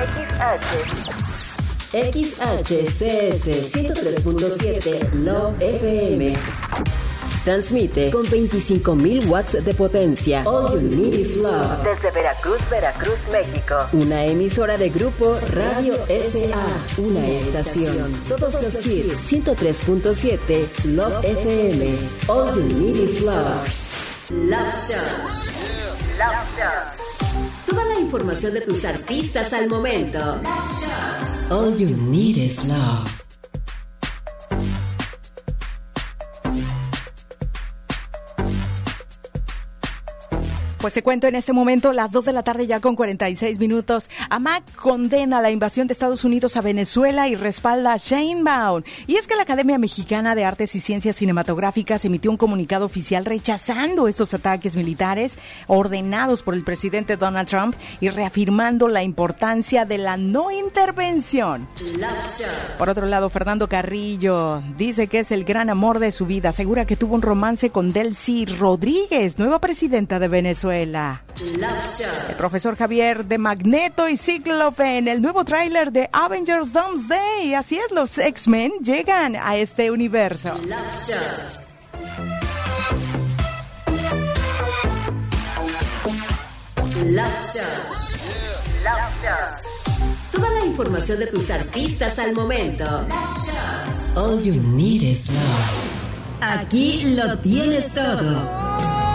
XHCS 103.7 Love FM. Transmite con 25,000 watts de potencia. All You Need Is Love. Desde Veracruz, México. Una emisora de grupo Radio SA. Una estación. Todos los hits. 103.7 Love FM. All You Need Is Love. Love Shot. Love Shot. Toda la información de tus artistas al momento. Love Shot. All You Need Is Love. Pues te cuento en este momento, las 2 de la tarde ya con 46 minutos. AMAC condena la invasión de Estados Unidos a Venezuela y respalda a Sheinbaum. Y es que la Academia Mexicana de Artes y Ciencias Cinematográficas emitió un comunicado oficial rechazando estos ataques militares ordenados por el presidente Donald Trump y reafirmando la importancia de la no intervención. Por otro lado, Fernando Carrillo dice que es el gran amor de su vida. Asegura que tuvo un romance con Delcy Rodríguez, nueva presidenta de Venezuela. El profesor Javier de Magneto y Cíclope en el nuevo tráiler de Avengers Doomsday. Así es, los X-Men llegan a este universo. Toda la información de tus artistas al momento. All You Need Is Love. Aquí lo tienes todo.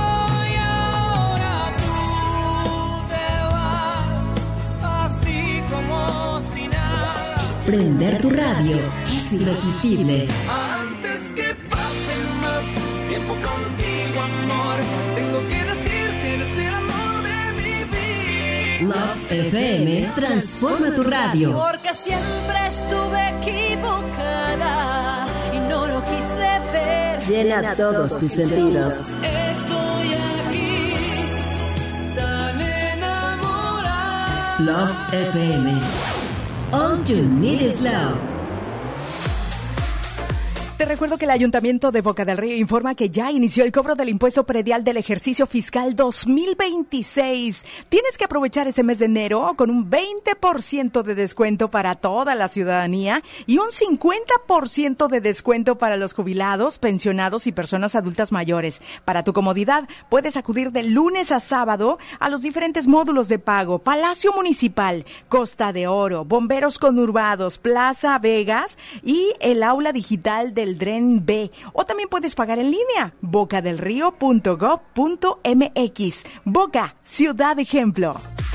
Prender tu radio es irresistible. Antes que pase más tiempo contigo, amor, tengo que decir que eres el amor de mi vida. Love FM transforma tu radio. Porque siempre estuve equivocada y no lo quise ver. Llena todos tus sentidos. Estoy aquí, tan enamorada. Love FM. All You Need Is Love. Te recuerdo que el Ayuntamiento de Boca del Río informa que ya inició el cobro del impuesto predial del ejercicio fiscal 2026. Tienes que aprovechar ese mes de enero con un 20% de descuento para toda la ciudadanía y un 50% de descuento para los jubilados, pensionados y personas adultas mayores. Para tu comodidad, puedes acudir de lunes a sábado a los diferentes módulos de pago: Palacio Municipal, Costa de Oro, Bomberos Conurbados, Plaza Vegas y el aula digital del Dren B. O también puedes pagar en línea, bocadelrío.gov.mx. Boca, ciudad ejemplo.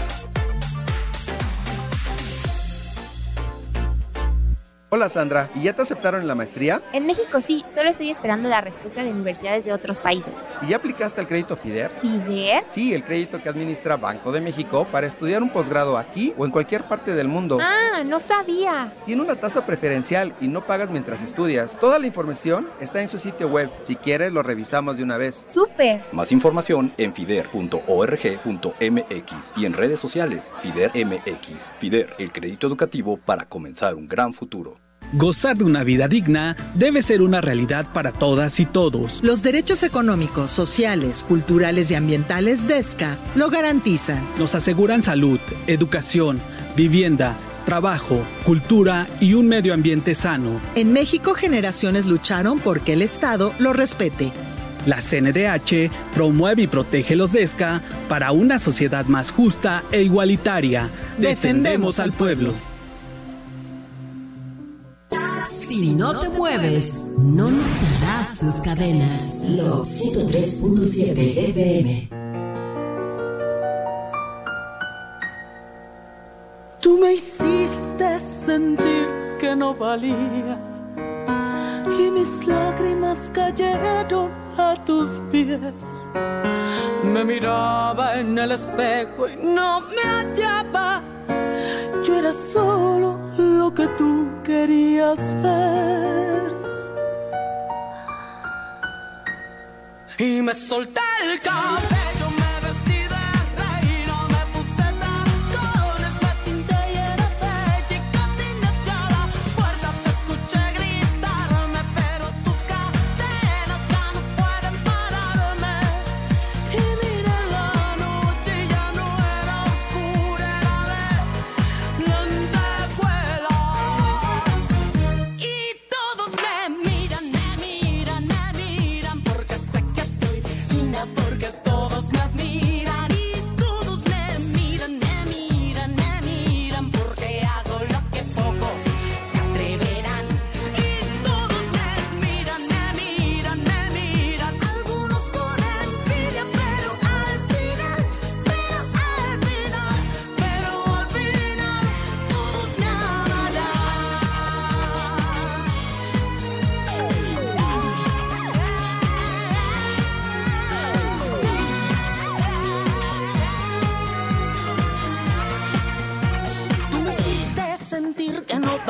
Hola Sandra, ¿y ya te aceptaron en la maestría? En México sí, solo estoy esperando la respuesta de universidades de otros países. ¿Y ya aplicaste al crédito FIDER? ¿FIDER? Sí, el crédito que administra Banco de México para estudiar un posgrado aquí o en cualquier parte del mundo. Ah, no sabía. Tiene una tasa preferencial y no pagas mientras estudias. Toda la información está en su sitio web. Si quieres, lo revisamos de una vez. ¡Súper! Más información en fider.org.mx y en redes sociales FIDER MX. FIDER, el crédito educativo para comenzar un gran futuro. Gozar de una vida digna debe ser una realidad para todas y todos. Los derechos económicos, sociales, culturales y ambientales de ESCA lo garantizan. Nos aseguran salud, educación, vivienda, trabajo, cultura y un medio ambiente sano. En México, generaciones lucharon porque el Estado lo respete. La CNDH promueve y protege los DESCA para una sociedad más justa e igualitaria. Defendemos al pueblo. Si no te mueves, no notarás tus cadenas. Love 103.7 FM. Tú me hiciste sentir que no valía y mis lágrimas cayeron a tus pies. Me miraba en el espejo y no me hallaba. Yo era solo lo que tú querías ver. Y me solté el cabello, me vestí de reina, me puse tacones, me pinté y era bella y caminé hacia la puerta. Te escuché gritarme, pero tus cadenas ya no pueden pararme. Y miré la noche y ya no era oscura, era de la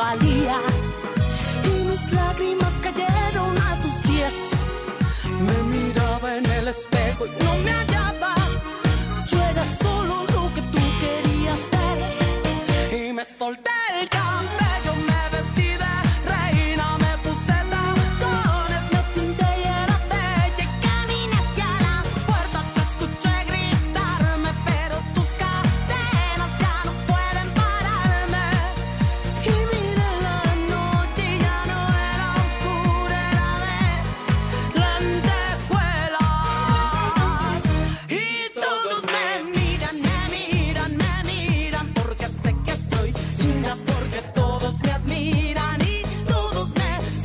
valía. Y mis lágrimas cayeron a tus pies. Me miraba en el espejo y no me hallaba. Yo era solo lo que tú querías ser. Y me solté el cabello, me vestí de reina, me puse tacones, me pinté y era bella. Y caminé hacia la puerta, te escuché gritarme, pero tus cadenas ya no pueden pararme. Y miré la noche y ya no era oscura, era de lentejuelas. Y todos me miran, porque sé que soy linda, porque todos me admiran. Y todos me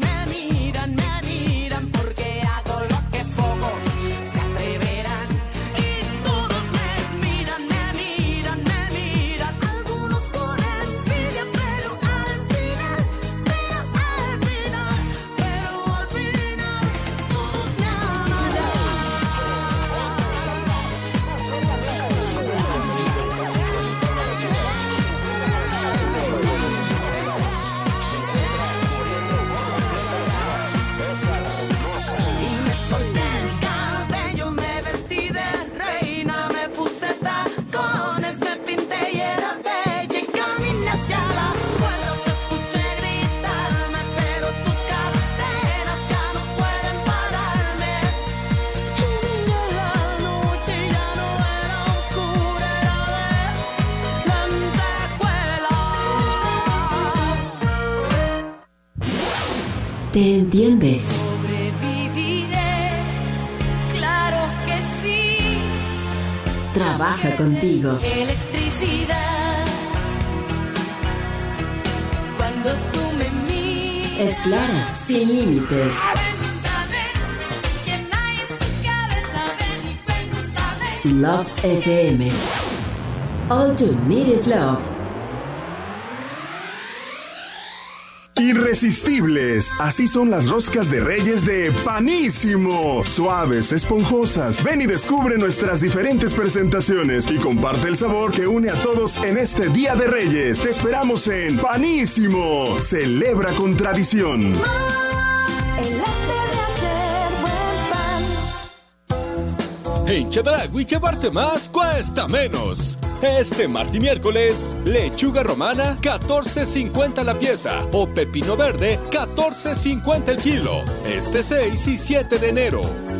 miran, porque hago lo que pocos se atreverán. Y todos me miran, algunos por envidia, pero al final, todos me amarán. Y me solté el cabello, me vestí de reina, me puse tacones, me pinté y era bella. Y caminé hacia la puerta, te escuché gritarme, pero tus cadenas ya no pueden pararme. Y miré la noche y ya no era oscura, era de lentejuelas. ¿Te entiendes? Sobreviviré, claro que sí. Trabaja contigo. Electricidad, cuando tú me miras. Es Clara, sin límites. Cuéntame, que nadie en tu cabeza ve ni cuéntame. Love FM. All you need is love. Irresistibles, así son las roscas de Reyes de Panísimo. Suaves, esponjosas. Ven y descubre nuestras diferentes presentaciones y comparte el sabor que une a todos en este Día de Reyes. Te esperamos en Panísimo. Celebra con tradición. El arte de hacer buen pan. En Chedragui llevarte más cuesta menos. Este martes y miércoles, lechuga romana, 14.50 la pieza. O pepino verde, 14.50 el kilo. Este 6 y 7 de enero.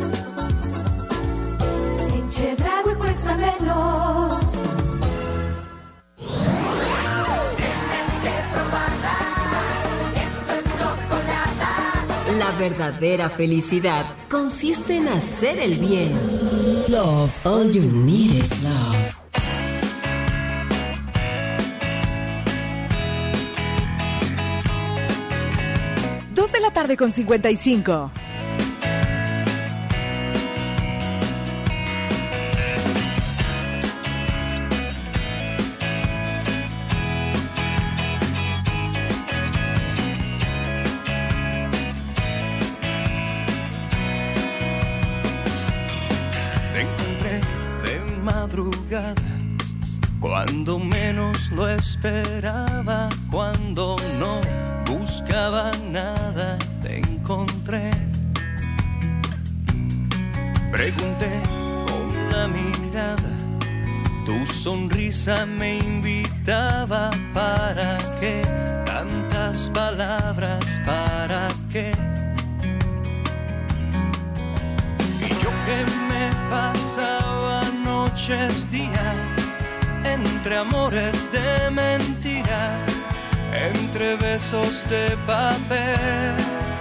En Chedraui cuesta menos. Tienes que probarla. Esto es chocolate. La verdadera felicidad consiste en hacer el bien. Love, all you need is love. De la tarde con 55. Te encontré de madrugada, cuando menos lo esperaba, cuando no buscaba nada, te encontré. Pregunté con la mirada, tu sonrisa me invitaba. ¿Para qué tantas palabras? ¿Para qué? Y yo que me pasaba noches, días, entre amores de mentira, entre besos de papel.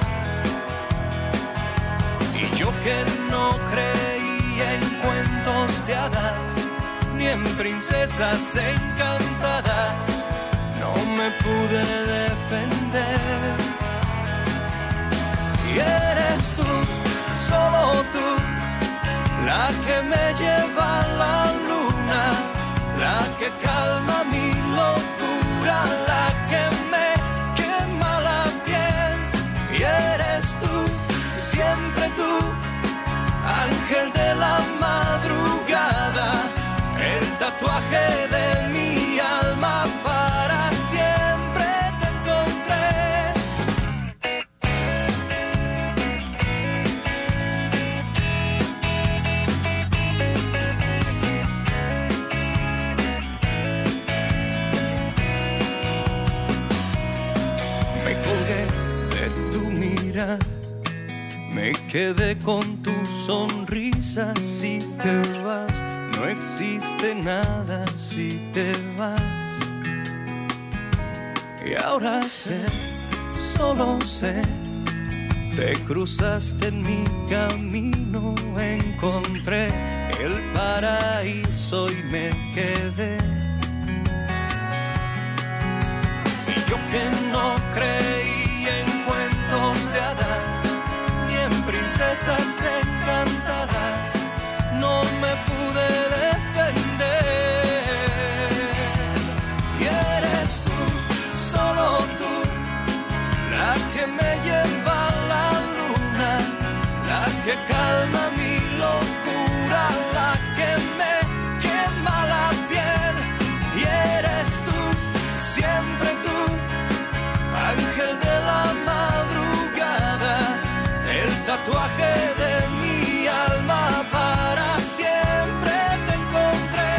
Y yo que no creía en cuentos de hadas, ni en princesas encantadas, no me pude defender. Y eres tú, solo tú, la que me lleva a la luna, la que calma mi locura, la que me quema la piel. Y eres tú, siempre tú, ángel de la madrugada, el tatuaje de mi alma para siempre te mentira. Me quedé con tu sonrisa si te vas. No existe nada si te vas. Y ahora sé, solo sé, te cruzaste en mi camino, encontré el paraíso y me quedé. Y yo que no creí en cuentos de hadas, ni en princesas encantadas, no me pude defender. Y eres tú, solo tú, la que me lleva a la luna, la que calma mi locura, la que me quema la piel. Y eres tú, siempre tú, ángel de la madrugada, el tatuaje de mi alma, para siempre te encontré.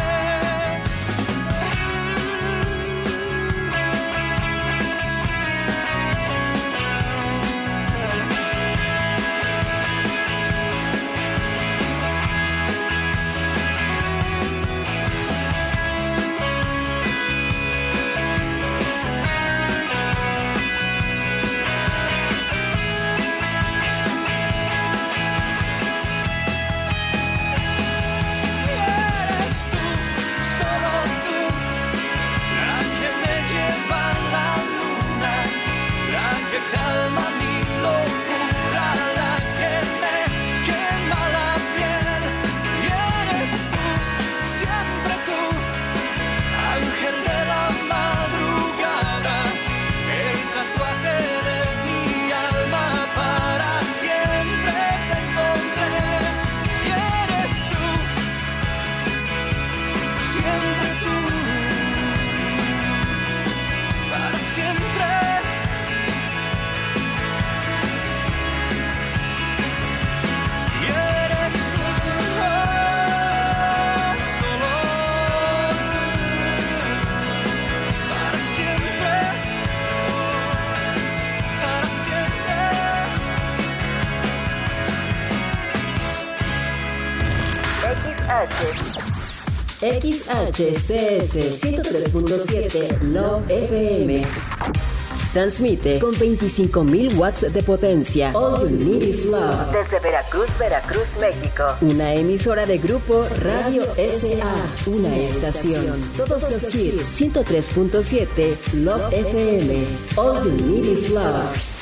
XHCS 103.7 Love FM. Transmite con 25.000 watts de potencia. All You Need Is Love. Desde Veracruz, México. Una emisora de grupo Radio SA. Una estación. Todos los hits. 103.7 Love FM. All You Need Is Love.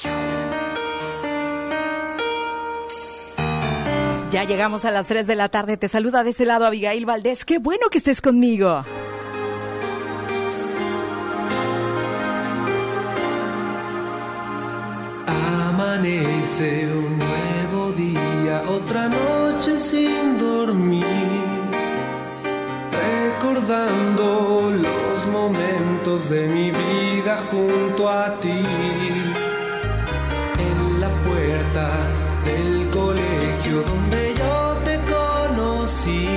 Ya llegamos a las 3 de la tarde. Te saluda de ese lado Abigail Valdés. Qué bueno que estés conmigo. Amanece un nuevo día, otra noche sin dormir, recordando los momentos de mi vida junto a ti. En la puerta del colegio donde yo te conocí,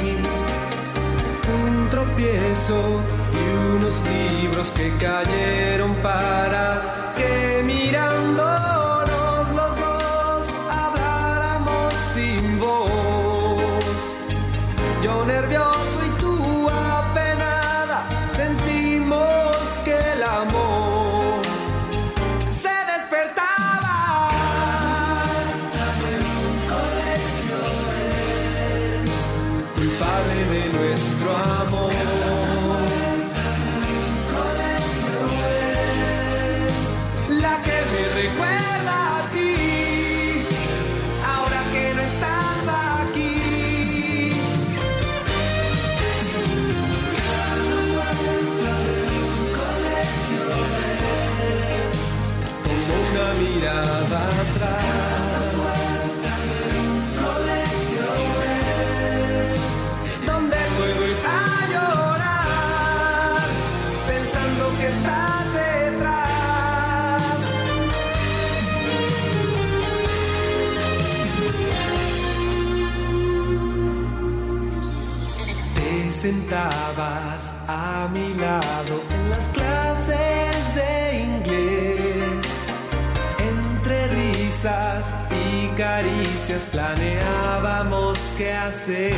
un tropiezo y unos libros que cayeron para que mirándonos los dos habláramos sin voz. Yo nervioso y tú apenada, sentimos que el amor se despertaba. Culpable de nuestro amor. La que me recuerda a ti, ahora que no estás aquí. Cada puerta de un colegio es como una mirada atrás. Sentabas a mi lado en las clases de inglés, entre caricias planeábamos qué hacer.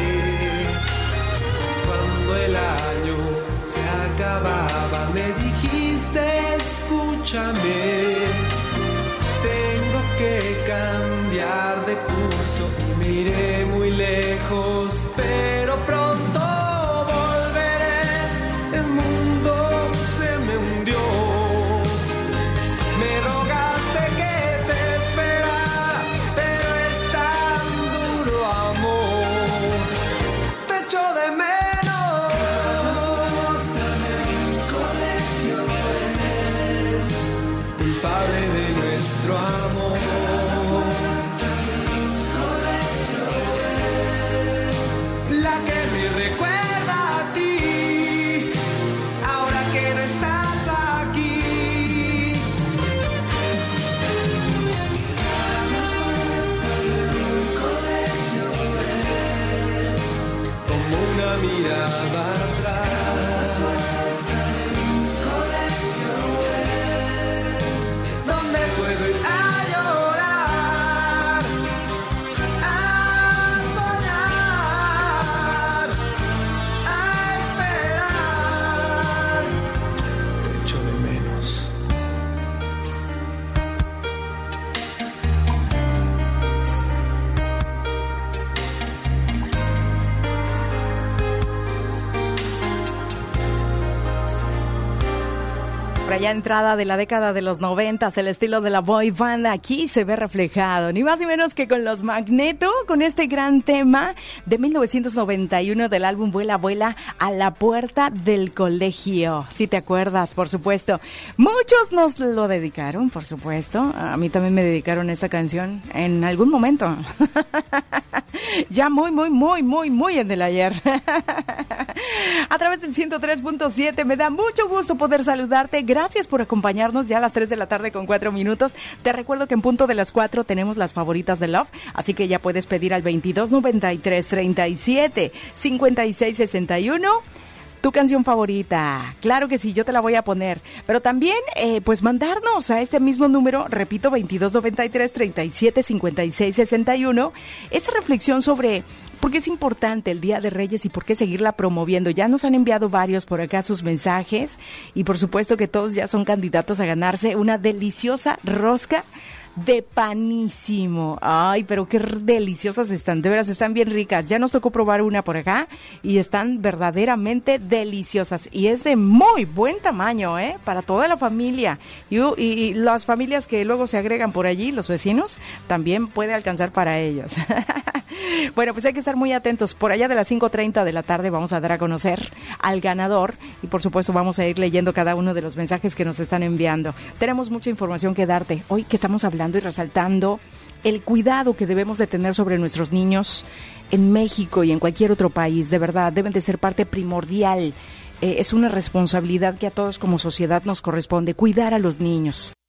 Cuando el año se acababa me dijiste escúchame, tengo que cambiar de curso y me iré muy lejos, pero pronto volveré, el mundo se me hundió. Me rogaste que te esperara, pero es tan duro amor, te echo de menos. Culpable de nuestro amor. La que me recuerda a ti, ahora que no estás aquí. Como una mirada atrás. Puedo ir a llorar, a soñar, a esperar. Te echo de menos. Por allá entrada de la década de los 90, el estilo de la boy band aquí se ve reflejado, ni más ni menos que con los Magneto, con este gran tema de 1991 del álbum Vuela, Vuela a la puerta del colegio. Si te acuerdas, por supuesto. Muchos nos lo dedicaron, por supuesto. A mí también me dedicaron esa canción en algún momento. Ya muy en el ayer. A través del 103.7 me da mucho gusto poder saludarte. Gracias por acompañarnos ya a las 3 de la tarde con 4 minutos. Te recuerdo que en punto de las 4 tenemos las favoritas de Love, así que ya puedes pedir al 2293-37-5661 tu canción favorita. Claro que sí, yo te la voy a poner. Pero también, pues mandarnos a este mismo número, repito, 2293-37-5661, esa reflexión sobre por qué es importante el Día de Reyes y por qué seguirla promoviendo. Ya nos han enviado varios por acá sus mensajes y por supuesto que todos ya son candidatos a ganarse una deliciosa rosca de panísimo. Ay, pero qué deliciosas están, de veras están bien ricas. Ya nos tocó probar una por acá y están verdaderamente deliciosas y es de muy buen tamaño, para toda la familia y las familias que luego se agregan por allí, los vecinos, también puede alcanzar para ellos. Bueno, pues hay que estar muy atentos. Por allá de las 5:30 de la tarde vamos a dar a conocer al ganador y por supuesto vamos a ir leyendo cada uno de los mensajes que nos están enviando. Tenemos mucha información que darte. Hoy que estamos hablando y resaltando el cuidado que debemos de tener sobre nuestros niños en México y en cualquier otro país, de verdad, deben de ser parte primordial. Es una responsabilidad que a todos como sociedad nos corresponde, cuidar a los niños.